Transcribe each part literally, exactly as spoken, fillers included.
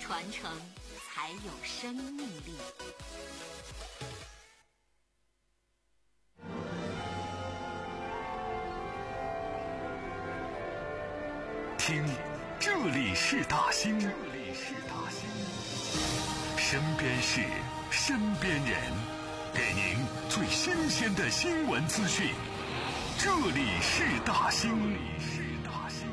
传承才有生命力。 听，这里是大兴，这里是大兴，身边事，身边人，给您最新鲜的新闻资讯。这里是大兴，这里是大兴。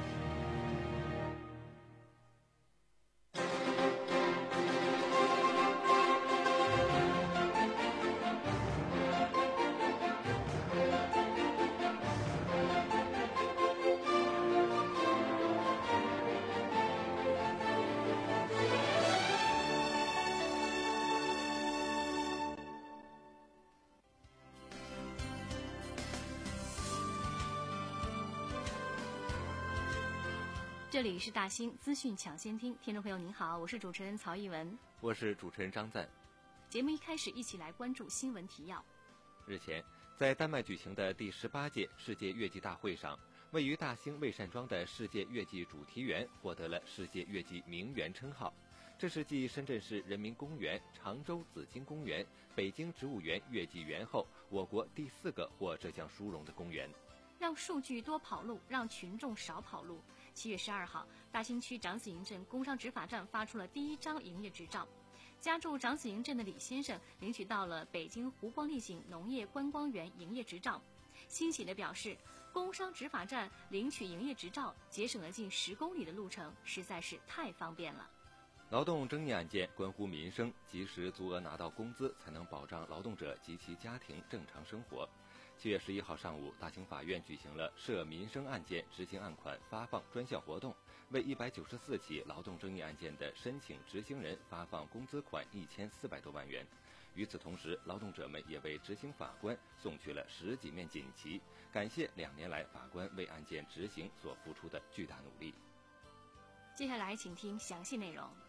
这里是大兴资讯抢先听，听众朋友您好，我是主持人曹艺文， 我是主持人张赞。 节目一开始，一起来关注新闻提要。 日前，在丹麦举行的第十八届世界月季大会上，位于大兴魏善庄的世界月季主题园获得了世界月季名园称号。这是继深圳市人民公园、常州紫荆公园、北京植物园月季园后，我国第四个获这项殊荣的公园。 让数据多跑路，让群众少跑路。七月十二号，大兴区长子营镇工商执法站发出了第一张营业执照。家住长子营镇的李先生领取到了北京湖光丽景农业观光园营业执照，欣喜地表示，工商执法站领取营业执照，节省了近十公里的路程，实在是太方便了。 劳动争议案件关乎民生，及时足额拿到工资，才能保障劳动者及其家庭正常生活。七月十一号上午，大兴法院举行了涉民生案件执行案款发放专项活动，为一百九十四起劳动争议案件的申请执行人发放工资款一千四百多万元。与此同时，劳动者们也为执行法官送去了十几面锦旗，感谢两年来法官为案件执行所付出的巨大努力。 接下来请听详细内容。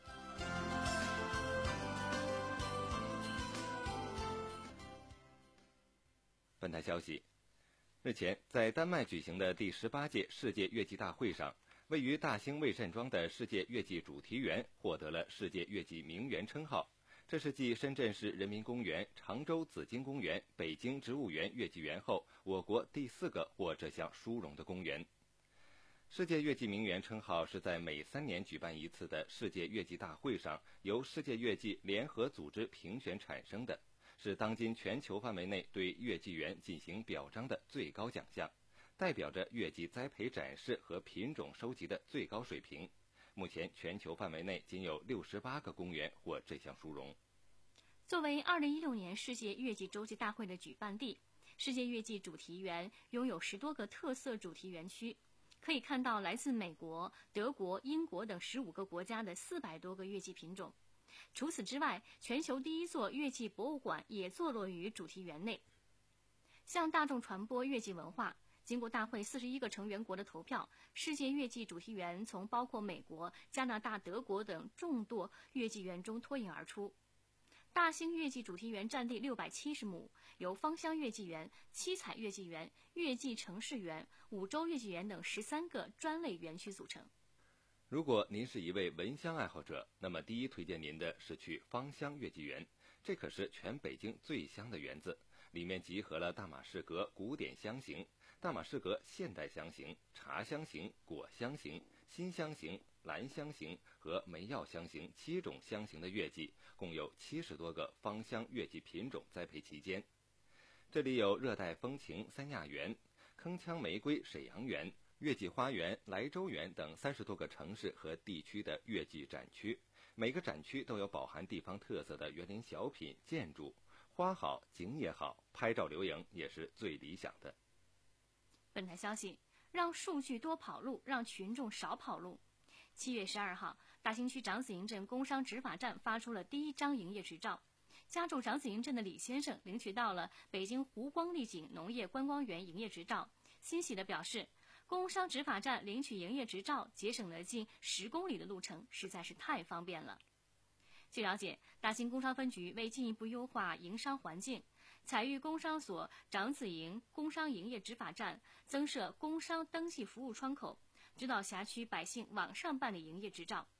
本台消息，日前在丹麦举行的第十八届世界月季大会上，位于大兴魏善庄的世界月季主题园获得了世界月季名园称号。这是继深圳市人民公园、常州紫荆公园、北京植物园月季园后，我国第四个获这项殊荣的公园。世界月季名园称号是在每三年举办一次的世界月季大会上，由世界月季联合组织评选产生的，是当今全球范围内对月季园进行表彰的最高奖项，代表着月季栽培展示和品种收集的最高水平。目前全球范围内仅有六十八个公园获这项殊荣。 作为二零一六年世界月季洲际大会的举办地，世界月季主题园拥有十多个特色主题园区，可以看到来自美国、德国、英国等十五个国家的四百多个月季品种。除此之外，全球第一座月季博物馆也坐落于主题园内。向大众传播月季文化，经过大会四十一个成员国的投票，世界月季主题园从包括美国、加拿大、德国等众多月季园中脱颖而出。大兴月季主题园占地六百七十亩，由芳香月季园、七彩月季园、月季城市园、五洲月季园等十三个专类园区组成。 如果您是一位闻香爱好者，那么第一推荐您的是去芳香月季园，这可是全北京最香的园子，里面集合了大马士革古典香型、大马士革现代香型、茶香型、果香型、新香型、兰香型和梅药香型七种香型的月季，共有七十多个芳香月季品种栽培期间。这里有热带风情三亚园、铿锵玫瑰沈阳园、月季花园、莱州园等三十多个城市和地区的月季展区，每个展区都有饱含地方特色的园林小品、建筑，花好景也好，拍照留影也是最理想的。 本台消息，让数据多跑路，让群众少跑路。七月十二号，大兴区长子营镇工商执法站发出了第一张营业执照。家住长子营镇的李先生领取到了北京湖光丽景农业观光园营业执照，欣喜地表示，工商执法站领取营业执照，节省了近十公里的路程，实在是太方便了。据了解，大兴工商分局为进一步优化营商环境，采育工商所长子营工商营业执法站增设工商登记服务窗口，指导辖区百姓网上办理营业执照。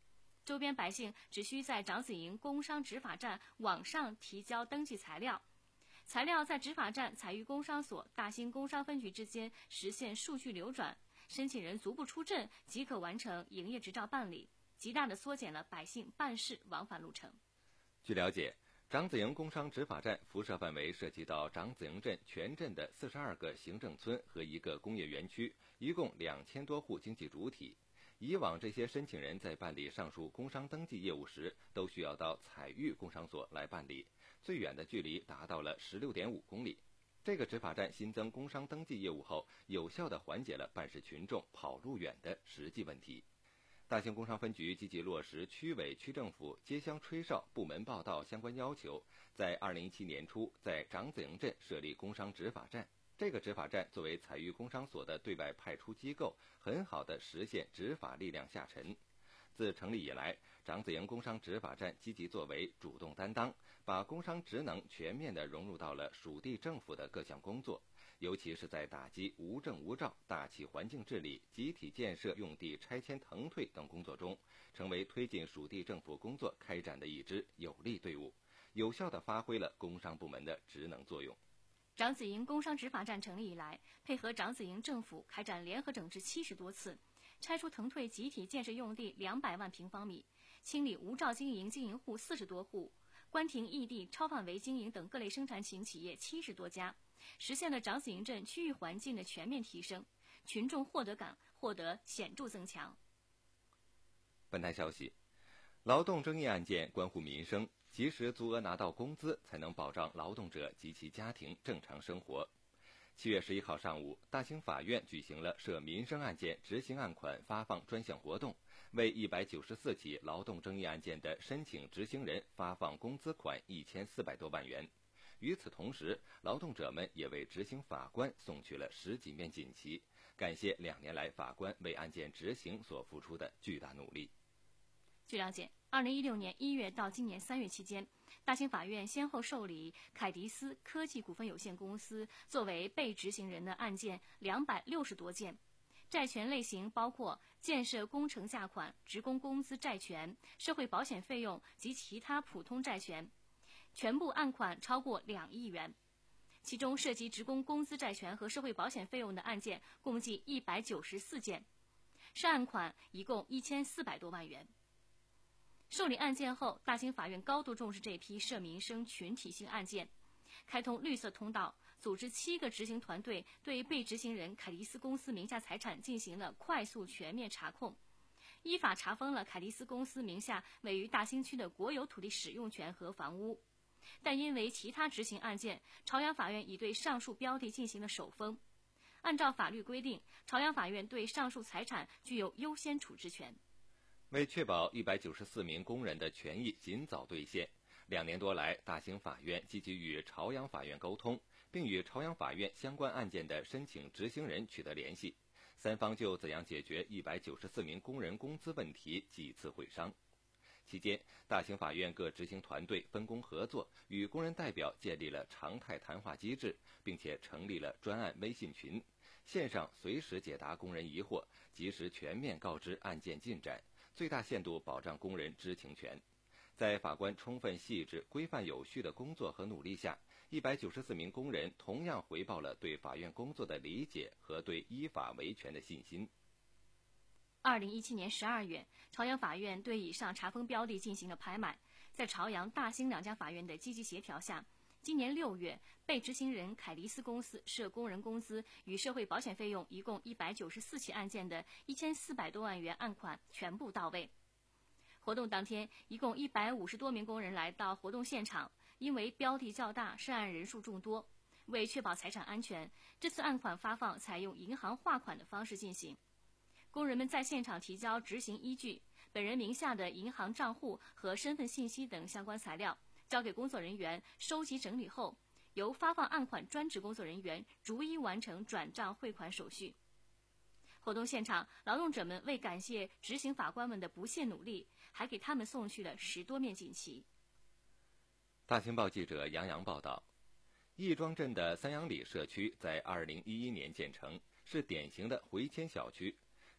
周边百姓只需在长子营工商执法站网上提交登记材料，材料在执法站、采育工商所、大兴工商分局之间实现数据流转，申请人足不出镇即可完成营业执照办理，极大地缩减了百姓办事往返路程。 据了解，长子营工商执法站辐射范围涉及到长子营镇全镇的四十二个行政村和一个工业园区，一共两千多户经济主体。以往这些申请人在办理上述工商登记业务时，都需要到采育工商所来办理，最远的距离达到了 十六点五公里。这个执法站新增工商登记业务后，有效地缓解了办事群众跑路远的实际问题。大兴工商分局积极落实区委区政府接乡吹哨、部门报到相关要求，在二零一七年初在长子营镇设立工商执法站。这个执法站作为采育工商所的对外派出机构，很好地实现执法力量下沉。自成立以来，长子营工商执法站积极作为、主动担当，把工商职能全面地融入到了属地政府的各项工作，尤其是在打击无证无照、大气环境治理、集体建设用地拆迁腾退等工作中，成为推进属地政府工作开展的一支有力队伍，有效地发挥了工商部门的职能作用。 长子营工商执法站成立以来，配合长子营政府开展联合整治七十多次，拆除腾退集体建设用地两百万平方米，清理无照经营经营户四十多户，关停异地超范围经营等各类生产型企业七十多家，实现了长子营镇区域环境的全面提升，群众获得感获得显著增强。 本台消息，劳动争议案件关乎民生，及时足额拿到工资，才能保障劳动者及其家庭正常生活。七月十一号上午，大兴法院举行了涉民生案件执行案款发放专项活动，为一百九十四起劳动争议案件的申请执行人发放工资款一千四百多万元。与此同时，劳动者们也为执行法官送去了十几面锦旗，感谢两年来法官为案件执行所付出的巨大努力。 据了解，二零一六年一月到今年三月期间，大兴法院先后受理凯迪斯科技股份有限公司作为被执行人的案件两百六十多件，债权类型包括建设工程价款、职工工资债权、社会保险费用及其他普通债权，全部案款超过两亿元。其中涉及职工工资债权和社会保险费用的案件共计一百九十四件，涉案款一共一千四百多万元。受理案件后，大兴法院高度重视这批涉民生群体性案件，开通绿色通道，组织七个执行团队对被执行人凯迪斯公司名下财产进行了快速全面查控，依法查封了凯迪斯公司名下位于大兴区的国有土地使用权和房屋。但因为其他执行案件，朝阳法院已对上述标的进行了首封。按照法律规定，朝阳法院对上述财产具有优先处置权。 为确保一百九十四名工人的权益尽早兑现，两年多来，大兴法院积极与朝阳法院沟通，并与朝阳法院相关案件的申请执行人取得联系，三方就怎样解决一百九十四名工人工资问题几次会商。期间，大兴法院各执行团队分工合作，与工人代表建立了常态谈话机制，并且成立了专案微信群，线上随时解答工人疑惑，及时全面告知案件进展，最大限度保障工人知情权。在法官充分细致、规范有序的工作和努力下，一百九十四名工人同样回报了对法院工作的理解和对依法维权的信心。 二零一七年十二月，朝阳法院对以上查封标的进行了拍卖。在朝阳、大兴两家法院的积极协调下，今年六月，被执行人凯迪斯公司涉工人工资与社会保险费用一共一百九十四起案件的一千四百多万元案款全部到位。活动当天，一共一百五十多名工人来到活动现场，因为标的较大，涉案人数众多，为确保财产安全，这次案款发放采用银行划款的方式进行。工人们在现场提交执行依据、本人名下的银行账户和身份信息等相关材料，交给工作人员收集整理后，由发放案款专职工作人员逐一完成转账汇款手续。活动现场，劳动者们为感谢执行法官们的不懈努力，还给他们送去了十多面锦旗。 大兴报记者杨洋报道，亦庄镇的三阳里社区在二零一一年建成，是典型的回迁小区。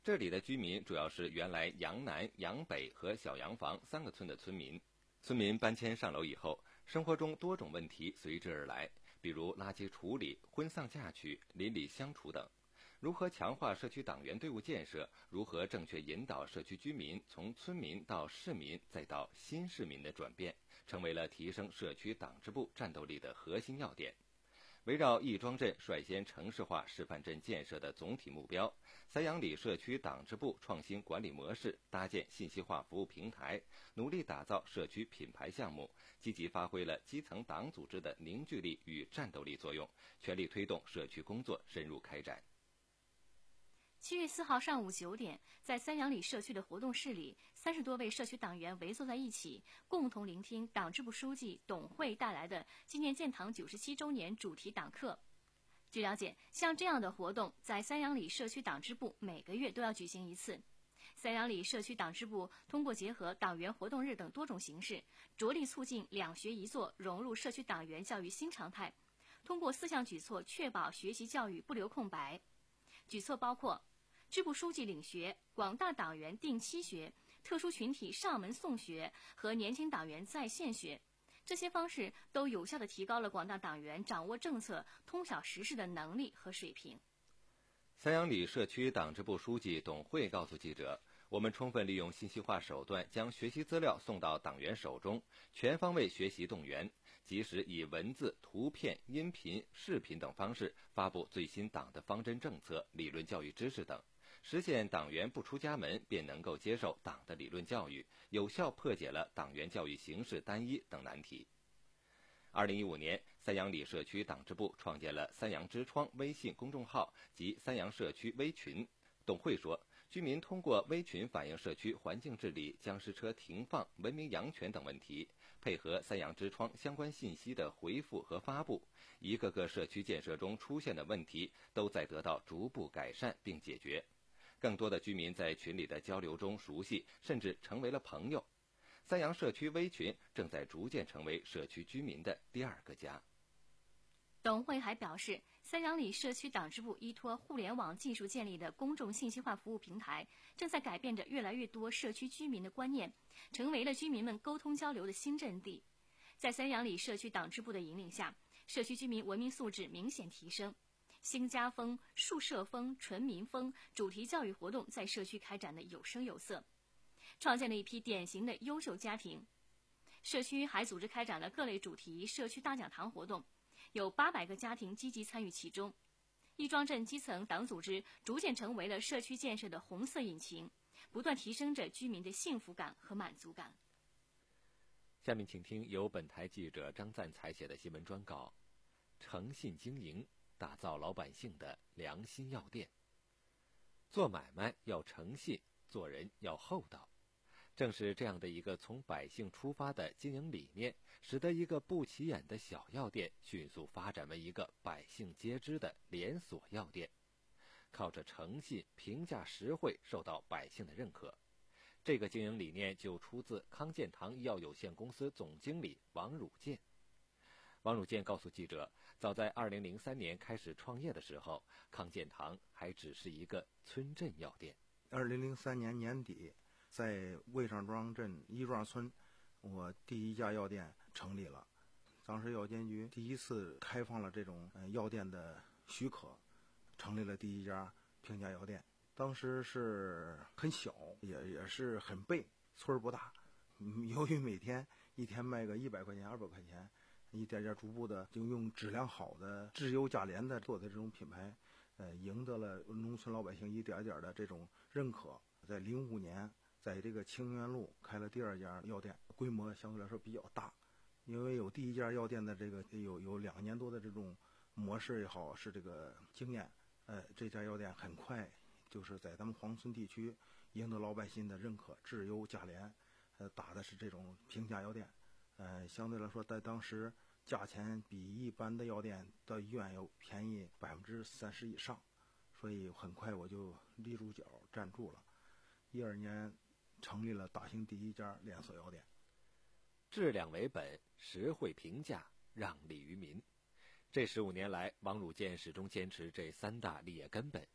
这里的居民主要是原来杨南、杨北和小洋房三个村的村民。村民搬迁上楼以后，生活中多种问题随之而来，比如垃圾处理、婚丧嫁娶、邻里相处等。如何强化社区党员队伍建设，如何正确引导社区居民从村民到市民再到新市民的转变，成为了提升社区党支部战斗力的核心要点。围绕亦庄镇率先城市化示范镇建设的总体目标，三阳里社区党支部创新管理模式，搭建信息化服务平台，努力打造社区品牌项目，积极发挥了基层党组织的凝聚力与战斗力作用，全力推动社区工作深入开展。 七月四号上午九点，在三阳里社区的活动室里，三十多位社区党员围坐在一起，共同聆听党支部书记董慧带来的纪念建党九十七周年主题党课。据了解，像这样的活动在三阳里社区党支部每个月都要举行一次。三阳里社区党支部通过结合党员活动日等多种形式，着力促进两学一做融入社区党员教育新常态，通过四项举措确保学习教育不留空白。举措包括支部书记领学、广大党员定期学、特殊群体上门送学和年轻党员在线学，这些方式都有效地提高了广大党员掌握政策、通晓时事的能力和水平。 三阳里社区党支部书记董慧告诉记者，我们充分利用信息化手段，将学习资料送到党员手中，全方位学习动员，及时以文字、图片、音频、视频等方式发布最新党的方针政策、理论教育知识等，实现党员不出家门便能够接受党的理论教育，有效破解了党员教育形式单一等难题。二零一五年，三阳里社区党支部创建了三阳之窗微信公众号及三阳社区微群。董慧说，居民通过微群反映社区环境治理、僵尸车停放、文明养犬等问题，配合三阳之窗相关信息的回复和发布，一个个社区建设中出现的问题都在得到逐步改善并解决。更多的居民在群里的交流中熟悉，甚至成为了朋友。三阳社区微群正在逐渐成为社区居民的第二个家。 董慧还表示，三阳里社区党支部依托互联网技术建立的公众信息化服务平台，正在改变着越来越多社区居民的观念，成为了居民们沟通交流的新阵地。在三阳里社区党支部的引领下，社区居民文明素质明显提升，新家风、树社风、纯民风主题教育活动在社区开展的有声有色，创建了一批典型的优秀家庭。社区还组织开展了各类主题社区大讲堂活动，有八百个家庭积极参与其中。亦庄镇基层党组织逐渐成为了社区建设的红色引擎，不断提升着居民的幸福感和满足感。 下面请听由本台记者张赞采写的新闻专稿：诚信经营，打造老百姓的良心药店。做买卖要诚信，做人要厚道。正是这样的一个从百姓出发的经营理念，使得一个不起眼的小药店迅速发展为一个百姓皆知的连锁药店。靠着诚信、评价实惠，受到百姓的认可。这个经营理念就出自康健堂医药有限公司总经理王汝健。王汝健告诉记者，早在二零零三年开始创业的时候，康健堂还只是一个村镇药店。 二零零三年年底，在魏上庄镇亦庄村，我第一家药店成立了。当时药监局第一次开放了这种呃药店的许可，成立了第一家平价药店。当时是很小，也也是很背，村儿不大。由于每天一天卖个一百块钱、二百块钱，一点点逐步的就用质量好的质优价廉的做的这种品牌，呃，赢得了农村老百姓一点点的这种认可。在零五年，在这个清源路开了第二家药店，规模相对来说比较大，因为有第一家药店的这个有有两年多的这种模式也好，是这个经验，呃，这家药店很快就是在咱们黄村地区赢得老百姓的认可，质优价廉，呃，打的是这种平价药店，呃，相对来说在当时价钱比一般的药店到医院要便宜百分之三十以上，所以很快我就立住脚站住了。一二年成立了大兴第一家连锁药店。 质量为本，实惠平价，让利于民。这十五年来，王汝健始终坚持这三大立业根本。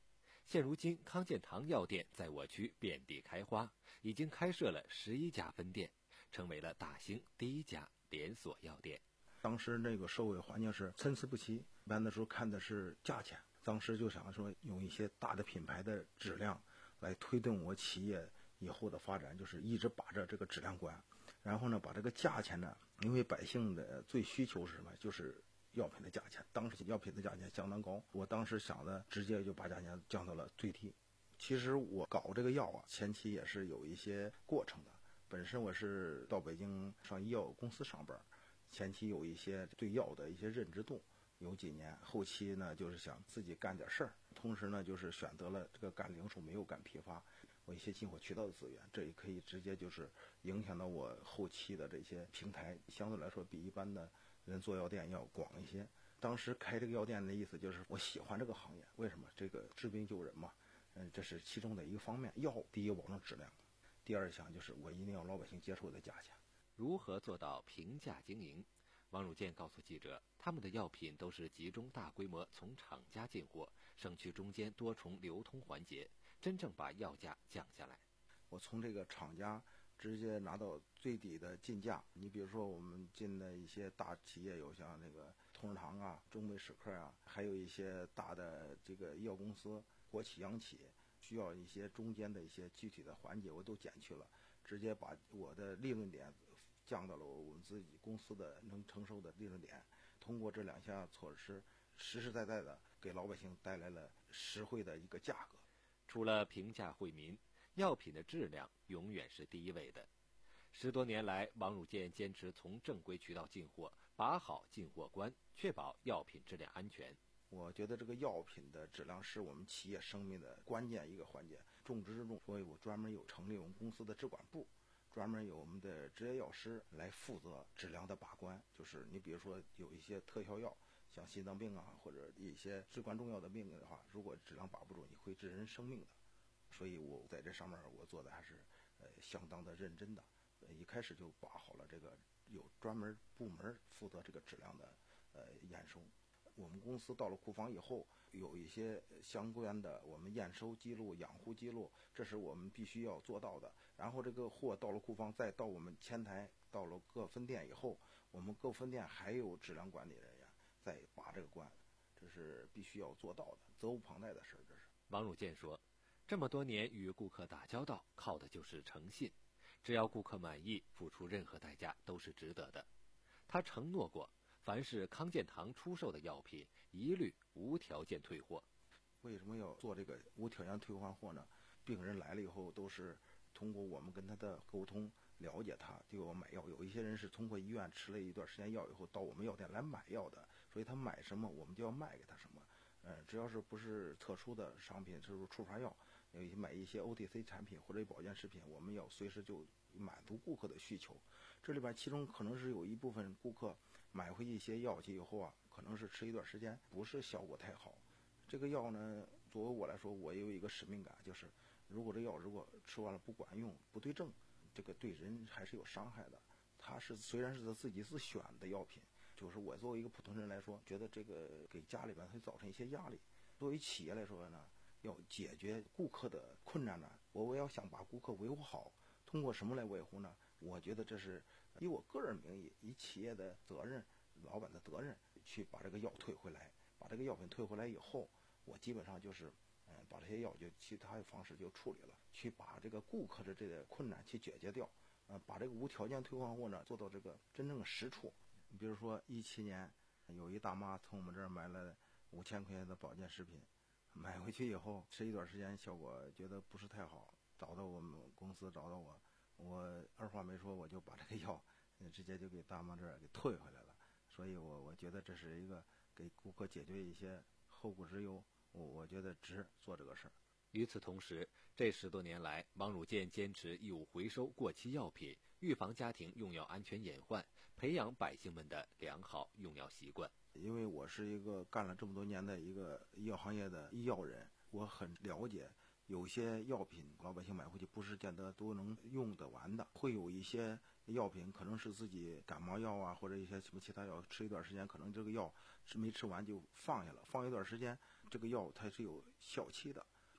现如今，康健堂药店在我区遍地开花，已经开设了十一家分店，成为了大兴第一家连锁药店。 当时那个社会环境是参差不齐，一般的时候看的是价钱，当时就想说用一些大的品牌的质量来推动我企业以后的发展，就是一直把着这个质量关，然后呢把这个价钱呢，因为百姓的最需求是什么，就是药品的价钱，当时药品的价钱相当高，我当时想的直接就把价钱降到了最低。其实我搞这个药啊，前期也是有一些过程的。本身我是到北京上医药公司上班，前期有一些对药的一些认知度，有几年，后期呢就是想自己干点事儿，同时呢就是选择了这个干零售没有干批发，我一些进货渠道的资源，这也可以直接就是影响到我后期的这些平台，相对来说比一般的人做药店要广一些。当时开这个药店的意思就是我喜欢这个行业，为什么？这个治病救人嘛，嗯，这是其中的一个方面。药第一个保证质量，第二项就是我一定要老百姓接受的价钱。 如何做到平价经营？王汝健告诉记者，他们的药品都是集中大规模从厂家进货，省去中间多重流通环节，真正把药价降下来。 我从这个厂家直接拿到最低的进价。你比如说我们进的一些大企业，有像那个同仁堂啊、中美史克啊，还有一些大的这个医药公司、国企、央企，需要一些中间的一些具体的环节，我都减去了，直接把我的利润点降到了我们自己公司的能承受的利润点。通过这两项措施，实实在在的给老百姓带来了实惠的一个价格。 除了平价惠民，药品的质量永远是第一位的。十多年来，王汝健坚持从正规渠道进货，把好进货关，确保药品质量安全。 我觉得这个药品的质量是我们企业生命的关键一个环节，重中之重。所以我专门有成立我们公司的质管部，专门有我们的执业药师来负责质量的把关。就是你比如说有一些特效药，像心脏病啊，或者一些至关重要的病的话，如果质量把不住，你会致人生命的。所以我在这上面我做的还是呃相当的认真的，呃一开始就把好了这个有专门部门负责这个质量的呃验收。我们公司到了库房以后，有一些相关的我们验收记录、养护记录，这是我们必须要做到的。然后这个货到了库房，再到我们前台，到了各分店以后，我们各分店还有质量管理人员在把这个关，这是必须要做到的，责无旁贷的事。这是王汝健说，这么多年与顾客打交道，靠的就是诚信，只要顾客满意，付出任何代价都是值得的。他承诺过，凡是康健堂出售的药品，一律无条件退货。 为什么要做这个无条件退换货呢？病人来了以后，都是通过我们跟他的沟通，了解他就要买药。有一些人是通过医院吃了一段时间药以后，到我们药店来买药的，所以他买什么，我们就要卖给他什么。呃，只要是不是特殊的商品，就是处罚药，有一些买一些 O T C 产品或者保健食品，我们要随时就满足顾客的需求。这里边其中可能是有一部分顾客买回一些药剂以后啊，可能是吃一段时间不是效果太好。这个药呢，作为我来说，我也有一个使命感，就是如果这药如果吃完了不管用、不对症，这个对人还是有伤害的。它是虽然是他自己自选的药品，就是我作为一个普通人来说，觉得这个给家里边会造成一些压力。作为企业来说呢，要解决顾客的困难呢，我我要想把顾客维护好，通过什么来维护呢？我觉得这是以我个人名义，以企业的责任、老板的责任，去把这个药退回来。把这个药品退回来以后，我基本上就是，嗯，把这些药就其他的方式就处理了，去把这个顾客的这个困难去解决掉。呃，把这个无条件退换货呢做到这个真正的实处。比如说一七年，有一大妈从我们这儿买了五千块钱的保健食品，买回去以后吃一段时间，效果觉得不是太好，找到我们公司找到我，我二话没说我就把这个药直接就给大妈这儿给退回来了。所以我我觉得这是一个给顾客解决一些后顾之忧，我我觉得值做这个事儿。 与此同时，这十多年来，王汝健坚持义务回收过期药品，预防家庭用药安全隐患，培养百姓们的良好用药习惯。 因为我是一个干了这么多年的一个医药行业的医药人，我很了解有些药品老百姓买回去不是见得都能用得完的，会有一些药品可能是自己感冒药啊，或者一些什么其他药，吃一段时间可能这个药吃没吃完就放下了，放一段时间这个药它是有效期的，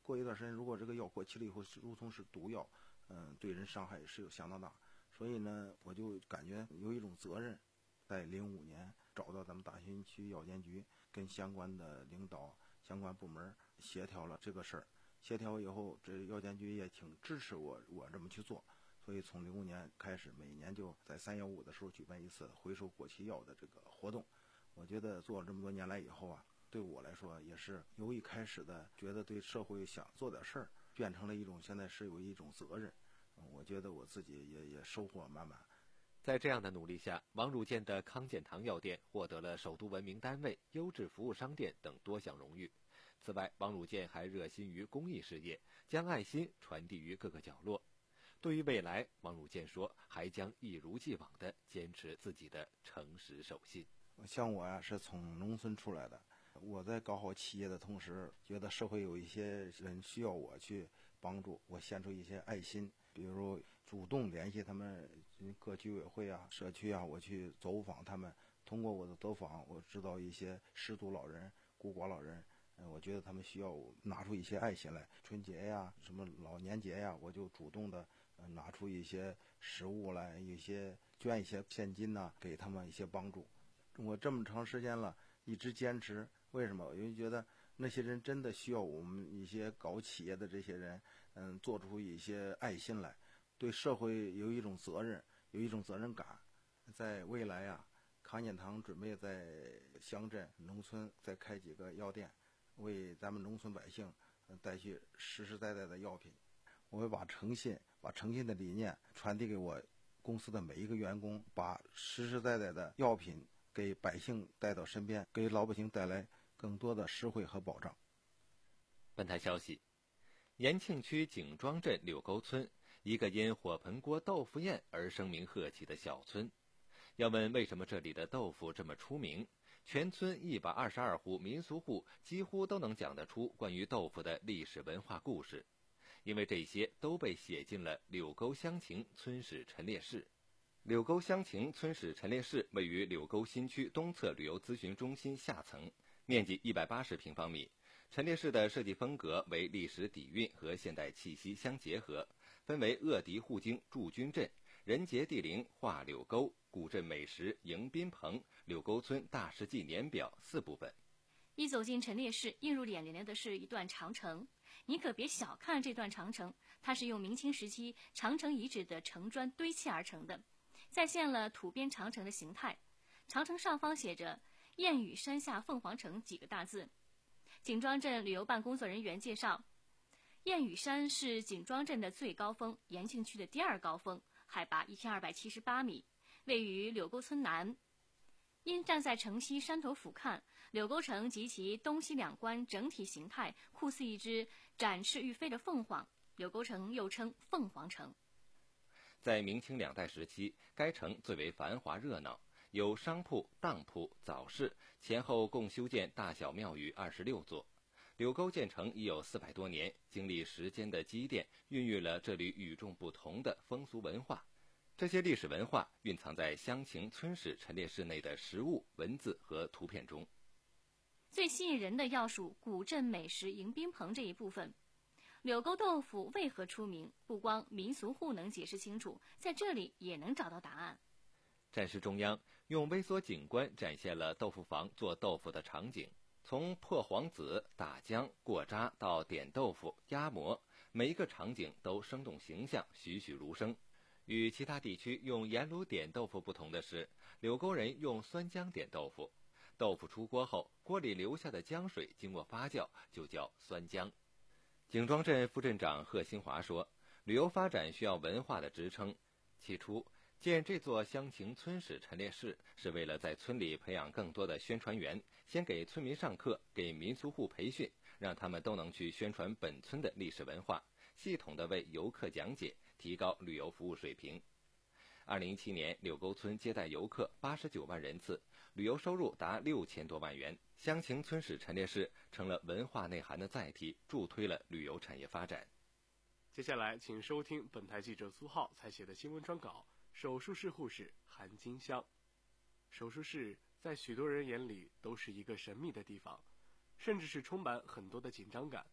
过一段时间，如果这个药过期了以后，如同是毒药，嗯、呃，对人伤害是有相当大。所以呢，我就感觉有一种责任，在零五年找到咱们大兴区药监局，跟相关的领导、相关部门协调了这个事儿。协调以后，这药监局也挺支持我，我这么去做。所以从零五年开始，每年就在三幺五的时候举办一次回收过期药的这个活动。我觉得做了这么多年来以后啊，对我来说也是由一开始的觉得对社会想做点事儿，变成了一种现在是有一种责任。我觉得我自己也也收获满满。 在这样的努力下，王汝健的康健堂药店获得了首都文明单位、优质服务商店等多项荣誉。此外，王汝健还热心于公益事业，将爱心传递于各个角落。对于未来，王汝健说，还将一如既往地坚持自己的诚实守信。 像我呀，是从农村出来的，我在搞好企业的同时，觉得社会有一些人需要我去帮助，我献出一些爱心，比如主动联系他们各居委会啊、社区啊，我去走访他们。通过我的走访，我知道一些失独老人、孤寡老人，嗯，我觉得他们需要拿出一些爱心来。春节呀、什么老年节呀，我就主动的呃拿出一些食物来，一些捐一些现金呐、啊，给他们一些帮助。我这么长时间了，一直坚持，为什么？因为觉得那些人真的需要我们一些搞企业的这些人，嗯，做出一些爱心来，对社会有一种责任，有一种责任感。在未来呀、啊，康健堂准备在乡镇、农村再开几个药店，为咱们农村百姓带去实实在在的药品。我会把诚信、把诚信的理念传递给我公司的每一个员工，把实实在在的药品给百姓带到身边，给老百姓带来更多的实惠和保障。 本台消息，延庆区景庄镇柳沟村，一个因火盆锅豆腐宴而声名鹤起的小村。要问为什么这里的豆腐这么出名，全村一百二十二户民俗户几乎都能讲得出关于豆腐的历史文化故事，因为这些都被写进了柳沟乡情村史陈列室。柳沟乡情村史陈列室位于柳沟新区东侧旅游咨询中心下层，面积一百八十平方米。陈列室的设计风格为历史底蕴和现代气息相结合，分为鄂迪护京驻军镇、人杰地灵画柳沟、古镇美食迎宾棚、柳沟村大事记年表四部分。 一走进陈列室，映入眼帘的是一段长城。你可别小看这段长城，它是用明清时期长城遗址的城砖堆砌而成的，再现了土边长城的形态。长城上方写着“燕语山下凤凰城”几个大字。景庄镇旅游办工作人员介绍，燕语山是景庄镇的最高峰，延庆区的第二高峰，海拔一千二百七十八米，位于柳沟村南。因站在城西山头俯瞰，柳沟城及其东西两关整体形态酷似一只展翅欲飞的凤凰，柳沟城又称凤凰城。 在明清两代时期，该城最为繁华热闹，有商铺、当铺、早市，前后共修建大小庙宇二十六座。柳沟建成已有四百多年，经历时间的积淀，孕育了这里与众不同的风俗文化。这些历史文化蕴藏在乡情村史陈列室内的实物、文字和图片中。 最吸引人的要数古镇美食迎宾棚这一部分。柳沟豆腐为何出名？不光民俗户能解释清楚，在这里也能找到答案。 展示中央用微缩景观展现了豆腐房做豆腐的场景，从破黄子、打浆、过渣到点豆腐、压模，每一个场景都生动形象，栩栩如生。与其他地区用盐卤点豆腐不同的是，柳沟人用酸浆点豆腐。豆腐出锅后，锅里留下的浆水经过发酵，就叫酸浆。景庄镇副镇长贺新华说，旅游发展需要文化的支撑。起初，建这座乡情村史陈列室是为了在村里培养更多的宣传员，先给村民上课，给民俗户培训，让他们都能去宣传本村的历史文化，系统地为游客讲解，提高旅游服务水平。二零一七年，柳沟村接待游客八十九万人次，旅游收入达六千多万元。乡情村史陈列室成了文化内涵的载体，助推了旅游产业发展。 接下来，请收听本台记者苏浩采写的新闻专稿。手术室护士韩金香。手术室在许多人眼里都是一个神秘的地方，甚至是充满很多的紧张感。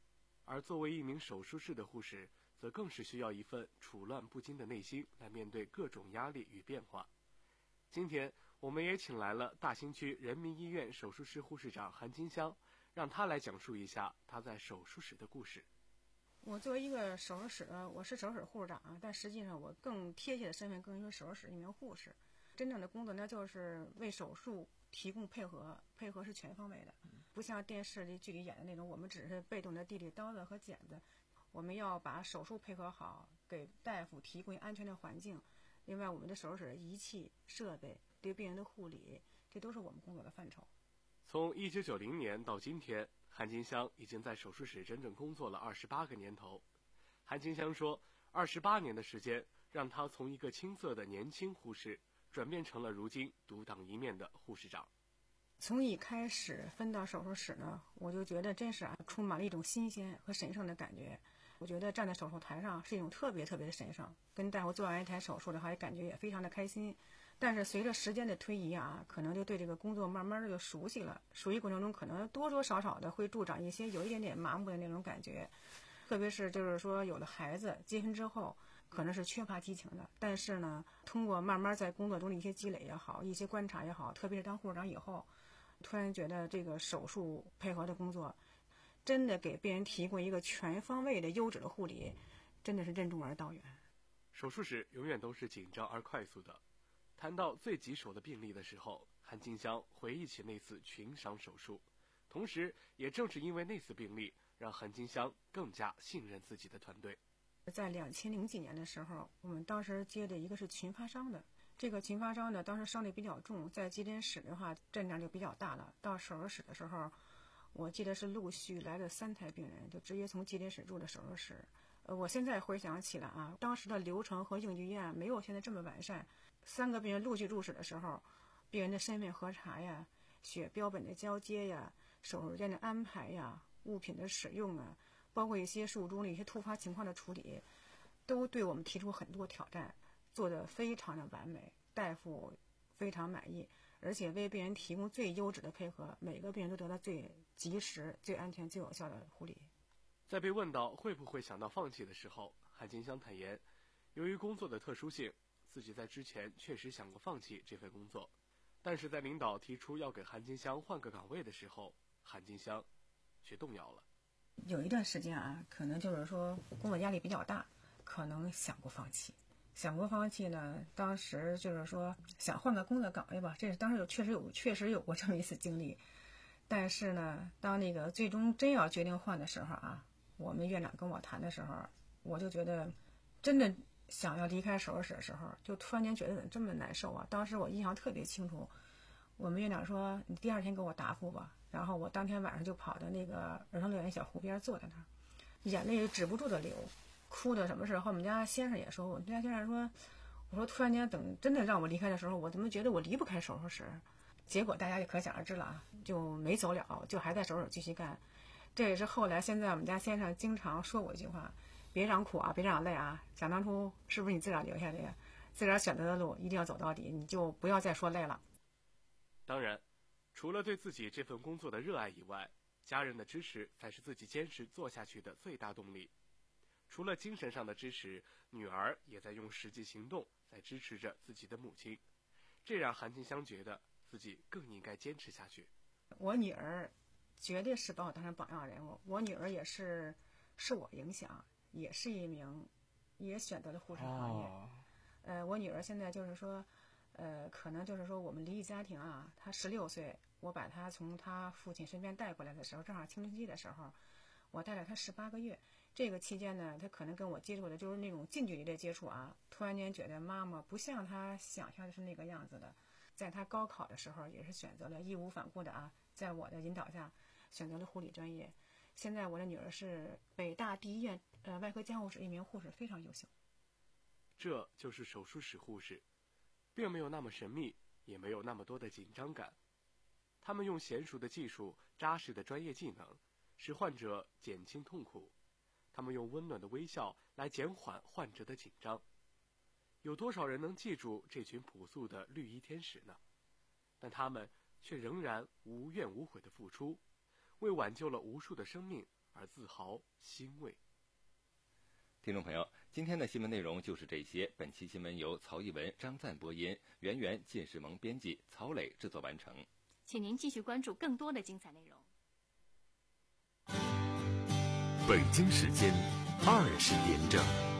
而作为一名手术室的护士，则更是需要一份处乱不惊的内心来面对各种压力与变化。今天我们也请来了大兴区人民医院手术室护士长韩金香，让她来讲述一下她在手术室的故事。 我作为一个手术室，我是手术室护士长，但实际上我更贴切的身份更是手术室一名护士。真正的工作呢，就是为手术提供配合，配合是全方位的，不像电视里剧里演的那种，我们只是被动的递递刀子和剪子。我们要把手术配合好，给大夫提供安全的环境。另外，我们的手术室的仪器设备、对病人的护理，这都是我们工作的范畴。 从一九九零年到今天，韩金香已经在手术室整整工作了二十八个年头。韩金香说，二十八年的时间让她从一个青涩的年轻护士转变成了如今独当一面的护士长。 从一开始分到手术室呢，我就觉得真是啊，充满了一种新鲜和神圣的感觉。我觉得站在手术台上是一种特别特别的神圣，跟大夫做完一台手术的话，也感觉也非常的开心。但是随着时间的推移啊，可能就对这个工作慢慢的就熟悉了。熟悉过程中，可能多多少少的会助长一些有一点点麻木的那种感觉。特别是就是说有了孩子结婚之后，可能是缺乏激情的。但是呢，通过慢慢在工作中的一些积累也好，一些观察也好，特别是当护士长以后，突然觉得这个手术配合的工作，真的给病人提供一个全方位的优质的护理，真的是任重而道远。 手术室永远都是紧张而快速的。谈到最棘手的病例的时候，韩金香回忆起那次群伤手术，同时也正是因为那次病例，让韩金香更加信任自己的团队。 在两千零几年的时候，我们当时接的一个是群发伤的，这个群发伤呢，当时伤力比较重，在急诊室的话阵仗就比较大了。到手术室的时候，我记得是陆续来了三台病人，就直接从急诊室入的手术室。呃，我现在回想起来啊，当时的流程和应急预案没有现在这么完善。三个病人陆续入室的时候，病人的身份核查呀、血标本的交接呀、手术间的安排呀、物品的使用啊，包括一些术中的一些突发情况的处理，都对我们提出很多挑战，做得非常的完美，大夫非常满意，而且为病人提供最优质的配合，每个病人都得到最及时、最安全、最有效的护理。 在被问到会不会想到放弃的时候，韩金香坦言，由于工作的特殊性，自己在之前确实想过放弃这份工作，但是在领导提出要给韩金香换个岗位的时候，韩金香却动摇了。 有一段时间啊，可能就是说工作压力比较大，可能想过放弃。想过放弃呢，当时就是说想换个工作岗位吧，这是当时有确实有确实有过这么一次经历。但是呢，当那个最终真要决定换的时候啊，我们院长跟我谈的时候，我就觉得真的想要离开手术室的时候，就突然间觉得怎么这么难受啊！当时我印象特别清楚，我们院长说你第二天给我答复吧，然后我当天晚上就跑到那个儿童乐园小湖边坐在那儿，眼泪止不住的流，哭的什么事。和我们家先生也说，我们家先生说，我说突然间等真的让我离开的时候，我怎么觉得我离不开手术室？结果大家就可想而知了，就没走了，就还在手术室继续干。这也是后来现在我们家先生经常说我一句话，别让苦啊，别让累啊，想当初是不是你自个儿留下的呀？自个儿选择的路一定要走到底，你就不要再说累了。 当然，除了对自己这份工作的热爱以外，家人的支持才是自己坚持做下去的最大动力。除了精神上的支持，女儿也在用实际行动在支持着自己的母亲，这让韩金香觉得自己更应该坚持下去。 我女儿绝对是把我当成榜样人物，我女儿也是受我影响，也是一名也选择了护士行业。哦、呃，我女儿现在就是说，呃，可能就是说我们离异家庭啊，她十六岁，我把她从她父亲身边带过来的时候，正好青春期的时候，我带了她十八个月。这个期间呢，她可能跟我接触的就是那种近距离的接触啊，突然间觉得妈妈不像她想象的是那个样子的。在她高考的时候，也是选择了义无反顾的啊，在我的引导下选择了护理专业。现在我的女儿是北大第一医院呃外科监护室一名护士，非常优秀。 这就是手术室护士，并没有那么神秘，也没有那么多的紧张感。他们用娴熟的技术、扎实的专业技能，使患者减轻痛苦。他们用温暖的微笑来减缓患者的紧张。有多少人能记住这群朴素的绿衣天使呢？但他们却仍然无怨无悔的付出，为挽救了无数的生命而自豪欣慰。 听众朋友，今天的新闻内容就是这些。本期新闻由曹一文、张赞播音，圆圆、靳世萌编辑，曹磊制作完成。 请您继续关注更多的精彩内容。 北京时间二十点整。